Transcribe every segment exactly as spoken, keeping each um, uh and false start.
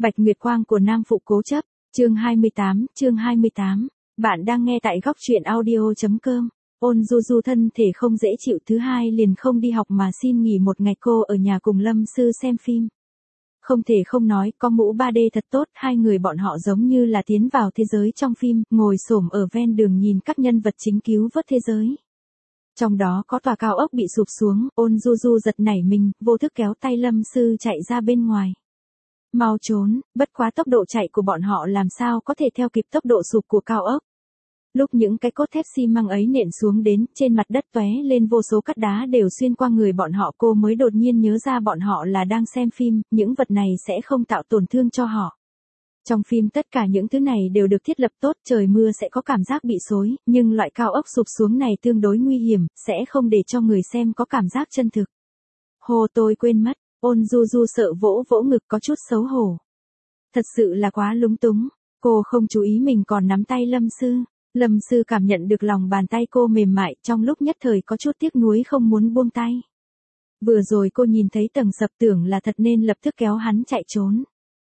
Bạch Nguyệt Quang của Nam Phụ Cố Chấp, chương hai mươi tám, chương hai mươi tám. Bạn đang nghe tại góc truyện audio.com. Ôn Du Du thân thể không dễ chịu, thứ hai liền không đi học mà xin nghỉ một ngày, cô ở nhà cùng Lâm Sư xem phim. Không thể không nói, có mũ ba D thật tốt, hai người bọn họ giống như là tiến vào thế giới trong phim, ngồi xổm ở ven đường nhìn các nhân vật chính cứu vớt thế giới. Trong đó có tòa cao ốc bị sụp xuống, Ôn Du Du giật nảy mình, vô thức kéo tay Lâm Sư chạy ra bên ngoài. Mau trốn, bất quá tốc độ chạy của bọn họ làm sao có thể theo kịp tốc độ sụp của cao ốc. Lúc những cái cốt thép xi măng ấy nện xuống đến, trên mặt đất tóe lên vô số cát đá đều xuyên qua người bọn họ, cô mới đột nhiên nhớ ra bọn họ là đang xem phim, những vật này sẽ không tạo tổn thương cho họ. Trong phim tất cả những thứ này đều được thiết lập tốt, trời mưa sẽ có cảm giác bị xối, nhưng loại cao ốc sụp xuống này tương đối nguy hiểm, sẽ không để cho người xem có cảm giác chân thực. Hồ, tôi quên mất. Ôn Du Du sợ vỗ vỗ ngực, có chút xấu hổ. Thật sự là quá lúng túng, cô không chú ý mình còn nắm tay Lâm Sư. Lâm Sư cảm nhận được lòng bàn tay cô mềm mại, trong lúc nhất thời có chút tiếc nuối không muốn buông tay. Vừa rồi cô nhìn thấy tầng sập tưởng là thật nên lập tức kéo hắn chạy trốn.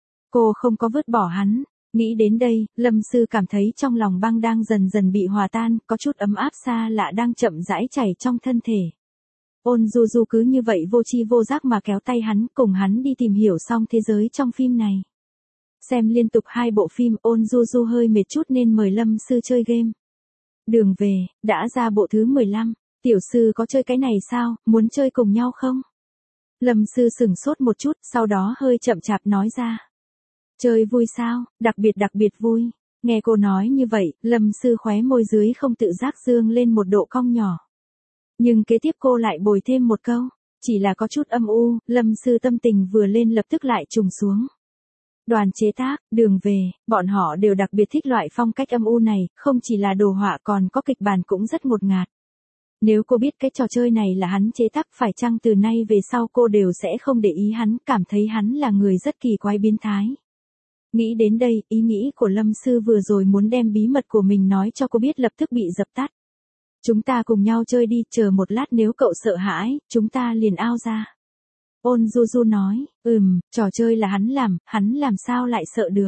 Cô không có vứt bỏ hắn. Nghĩ đến đây, Lâm Sư cảm thấy trong lòng băng đang dần dần bị hòa tan, có chút ấm áp xa lạ đang chậm rãi chảy trong thân thể. Ôn Du Du cứ như vậy vô tri vô giác mà kéo tay hắn, cùng hắn đi tìm hiểu xong thế giới trong phim này. Xem liên tục hai bộ phim, Ôn Du Du hơi mệt chút nên mời Lâm Sư chơi game. Đường về, đã ra bộ thứ mười lăm, tiểu sư có chơi cái này sao, muốn chơi cùng nhau không? Lâm Sư sửng sốt một chút, sau đó hơi chậm chạp nói ra. Chơi vui sao, đặc biệt đặc biệt vui. Nghe cô nói như vậy, Lâm Sư khóe môi dưới không tự giác dương lên một độ cong nhỏ. Nhưng kế tiếp cô lại bồi thêm một câu, chỉ là có chút âm u, Lâm Sư tâm tình vừa lên lập tức lại trùng xuống. Đoàn chế tác, đường về, bọn họ đều đặc biệt thích loại phong cách âm u này, không chỉ là đồ họa còn có kịch bản cũng rất ngột ngạt. Nếu cô biết cái trò chơi này là hắn chế tác, phải chăng từ nay về sau cô đều sẽ không để ý hắn, cảm thấy hắn là người rất kỳ quái biến thái. Nghĩ đến đây, ý nghĩ của Lâm Sư vừa rồi muốn đem bí mật của mình nói cho cô biết lập tức bị dập tắt. Chúng ta cùng nhau chơi đi, chờ một lát nếu cậu sợ hãi, chúng ta liền ao ra. Ôn Du Du nói, ừm, trò chơi là hắn làm, hắn làm sao lại sợ được.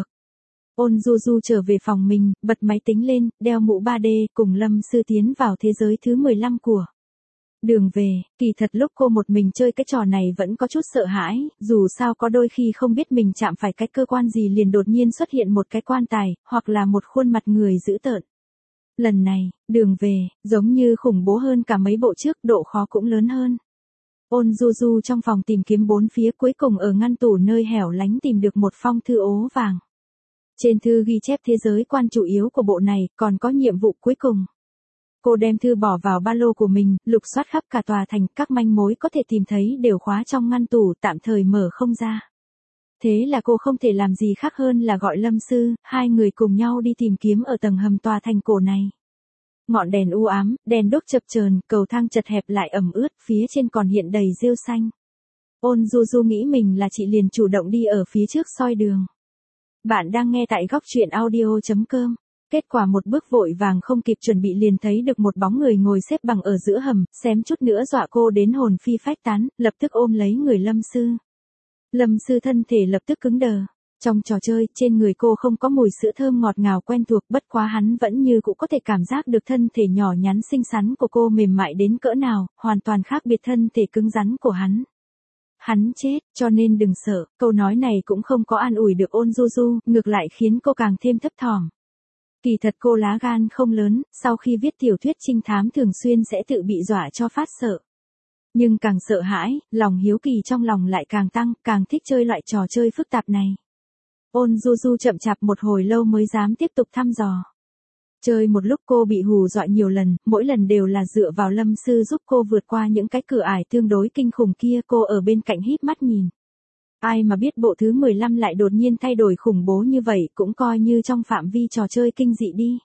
Ôn Du Du trở về phòng mình, bật máy tính lên, đeo mũ ba D, cùng Lâm Sư tiến vào thế giới thứ mười lăm của đường về. Kỳ thật lúc cô một mình chơi cái trò này vẫn có chút sợ hãi, dù sao có đôi khi không biết mình chạm phải cái cơ quan gì liền đột nhiên xuất hiện một cái quan tài, hoặc là một khuôn mặt người dữ tợn. Lần này, đường về, giống như khủng bố hơn cả mấy bộ trước, độ khó cũng lớn hơn. Ôn Du Du trong phòng tìm kiếm bốn phía, cuối cùng ở ngăn tủ nơi hẻo lánh tìm được một phong thư ố vàng. Trên thư ghi chép thế giới quan chủ yếu của bộ này, còn có nhiệm vụ cuối cùng. Cô đem thư bỏ vào ba lô của mình, lục soát khắp cả tòa thành, các manh mối có thể tìm thấy đều khóa trong ngăn tủ, tạm thời mở không ra. Thế là cô không thể làm gì khác hơn là gọi Lâm Sư, hai người cùng nhau đi tìm kiếm ở tầng hầm tòa thành cổ này. Ngọn đèn u ám, đèn đốt chập chờn, cầu thang chật hẹp lại ẩm ướt, phía trên còn hiện đầy rêu xanh. Ôn Du Du nghĩ mình là chị liền chủ động đi ở phía trước soi đường. Bạn đang nghe tại góc truyện audio.com. Kết quả một bước vội vàng không kịp chuẩn bị liền thấy được một bóng người ngồi xếp bằng ở giữa hầm, xém chút nữa dọa cô đến hồn phi phách tán, lập tức ôm lấy người Lâm Sư. Lâm Sư thân thể lập tức cứng đờ. Trong trò chơi, trên người cô không có mùi sữa thơm ngọt ngào quen thuộc, bất quá hắn vẫn như cũng có thể cảm giác được thân thể nhỏ nhắn xinh xắn của cô mềm mại đến cỡ nào, hoàn toàn khác biệt thân thể cứng rắn của hắn. Hắn chết, cho nên đừng sợ, câu nói này cũng không có an ủi được Ôn Du Du, ngược lại khiến cô càng thêm thấp thỏm. Kỳ thật cô lá gan không lớn, sau khi viết tiểu thuyết trinh thám thường xuyên sẽ tự bị dọa cho phát sợ. Nhưng càng sợ hãi, lòng hiếu kỳ trong lòng lại càng tăng, càng thích chơi loại trò chơi phức tạp này. Ôn Du Du chậm chạp một hồi lâu mới dám tiếp tục thăm dò. Chơi một lúc cô bị hù dọa nhiều lần, mỗi lần đều là dựa vào Lâm Sư giúp cô vượt qua những cái cửa ải tương đối kinh khủng kia, cô ở bên cạnh híp mắt nhìn. Ai mà biết bộ thứ mười lăm lại đột nhiên thay đổi khủng bố như vậy, cũng coi như trong phạm vi trò chơi kinh dị đi.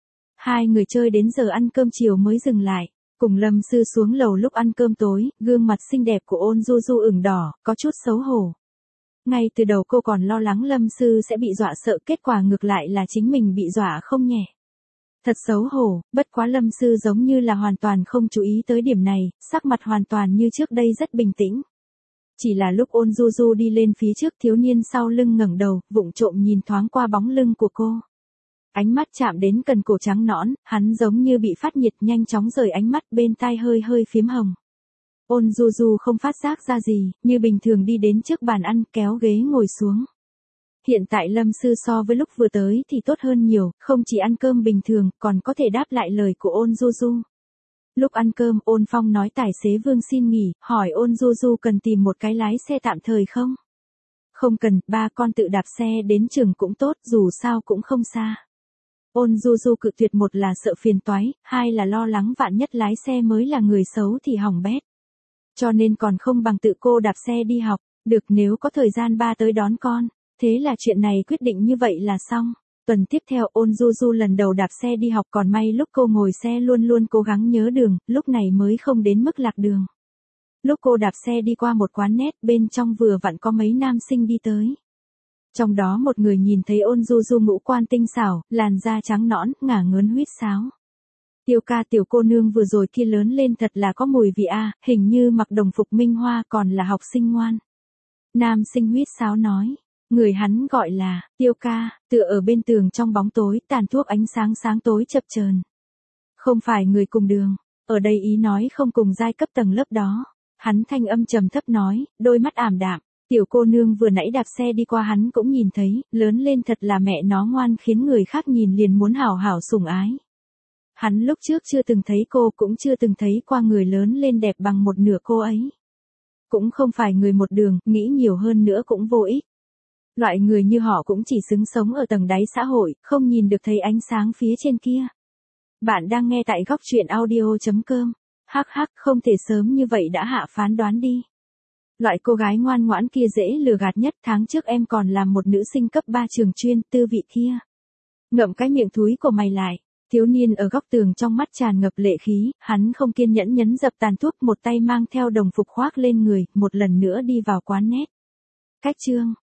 Hai người chơi đến giờ ăn cơm chiều mới dừng lại. Cùng Lâm Sư xuống lầu lúc ăn cơm tối, gương mặt xinh đẹp của Ôn Du Du ửng đỏ, có chút xấu hổ. Ngay từ đầu cô còn lo lắng Lâm Sư sẽ bị dọa sợ, kết quả ngược lại là chính mình bị dọa không nhẹ. Thật xấu hổ, bất quá Lâm Sư giống như là hoàn toàn không chú ý tới điểm này, sắc mặt hoàn toàn như trước đây rất bình tĩnh. Chỉ là lúc Ôn Du Du đi lên phía trước, thiếu niên sau lưng ngẩng đầu, vụng trộm nhìn thoáng qua bóng lưng của cô. Ánh mắt chạm đến cần cổ trắng nõn, hắn giống như bị phát nhiệt, nhanh chóng rời ánh mắt, bên tai hơi hơi phím hồng. Ôn Du Du không phát giác ra gì, như bình thường đi đến trước bàn ăn, kéo ghế ngồi xuống. Hiện tại Lâm Sư so với lúc vừa tới thì tốt hơn nhiều, không chỉ ăn cơm bình thường, còn có thể đáp lại lời của Ôn Du Du. Lúc ăn cơm, Ôn Phong nói tài xế Vương xin nghỉ, hỏi Ôn Du Du cần tìm một cái lái xe tạm thời không? Không cần, ba con tự đạp xe đến trường cũng tốt, dù sao cũng không xa. Ôn Du Du cự tuyệt, một là sợ phiền toái, hai là lo lắng vạn nhất lái xe mới là người xấu thì hỏng bét. Cho nên còn không bằng tự cô đạp xe đi học, được nếu có thời gian ba tới đón con. Thế là chuyện này quyết định như vậy là xong. Tuần tiếp theo Ôn Du Du lần đầu đạp xe đi học, còn may lúc cô ngồi xe luôn luôn cố gắng nhớ đường, lúc này mới không đến mức lạc đường. Lúc cô đạp xe đi qua một quán net, bên trong vừa vặn có mấy nam sinh đi tới. Trong đó một người nhìn thấy Ôn Du Du ngũ quan tinh xảo, làn da trắng nõn, ngả ngớn huýt sáo. Tiêu ca, tiểu cô nương vừa rồi kia lớn lên thật là có mùi vị a, hình như mặc đồng phục Minh Hoa, còn là học sinh ngoan. Nam sinh huýt sáo nói. Người hắn gọi là Tiêu ca, tựa ở bên tường trong bóng tối, tàn thuốc ánh sáng sáng tối chập chờn. Không phải người cùng đường, ở đây ý nói không cùng giai cấp tầng lớp đó. Hắn thanh âm trầm thấp nói, đôi mắt ảm đạm. Tiểu cô nương vừa nãy đạp xe đi qua hắn cũng nhìn thấy, lớn lên thật là mẹ nó ngoan, khiến người khác nhìn liền muốn hảo hảo sủng ái. Hắn lúc trước chưa từng thấy cô, cũng chưa từng thấy qua người lớn lên đẹp bằng một nửa cô ấy. Cũng không phải người một đường, nghĩ nhiều hơn nữa cũng vô ích. Loại người như họ cũng chỉ xứng sống ở tầng đáy xã hội, không nhìn được thấy ánh sáng phía trên kia. Bạn đang nghe tại góc truyện audio chấm com. Hắc hắc, không thể sớm như vậy đã hạ phán đoán đi. Loại cô gái ngoan ngoãn kia dễ lừa gạt nhất, tháng trước em còn làm một nữ sinh cấp ba trường chuyên, tư vị kia. Ngậm cái miệng thúi của mày lại. Thiếu niên ở góc tường trong mắt tràn ngập lệ khí, hắn không kiên nhẫn nhấn dập tàn thuốc, một tay mang theo đồng phục khoác lên người, một lần nữa đi vào quán net. Cách chương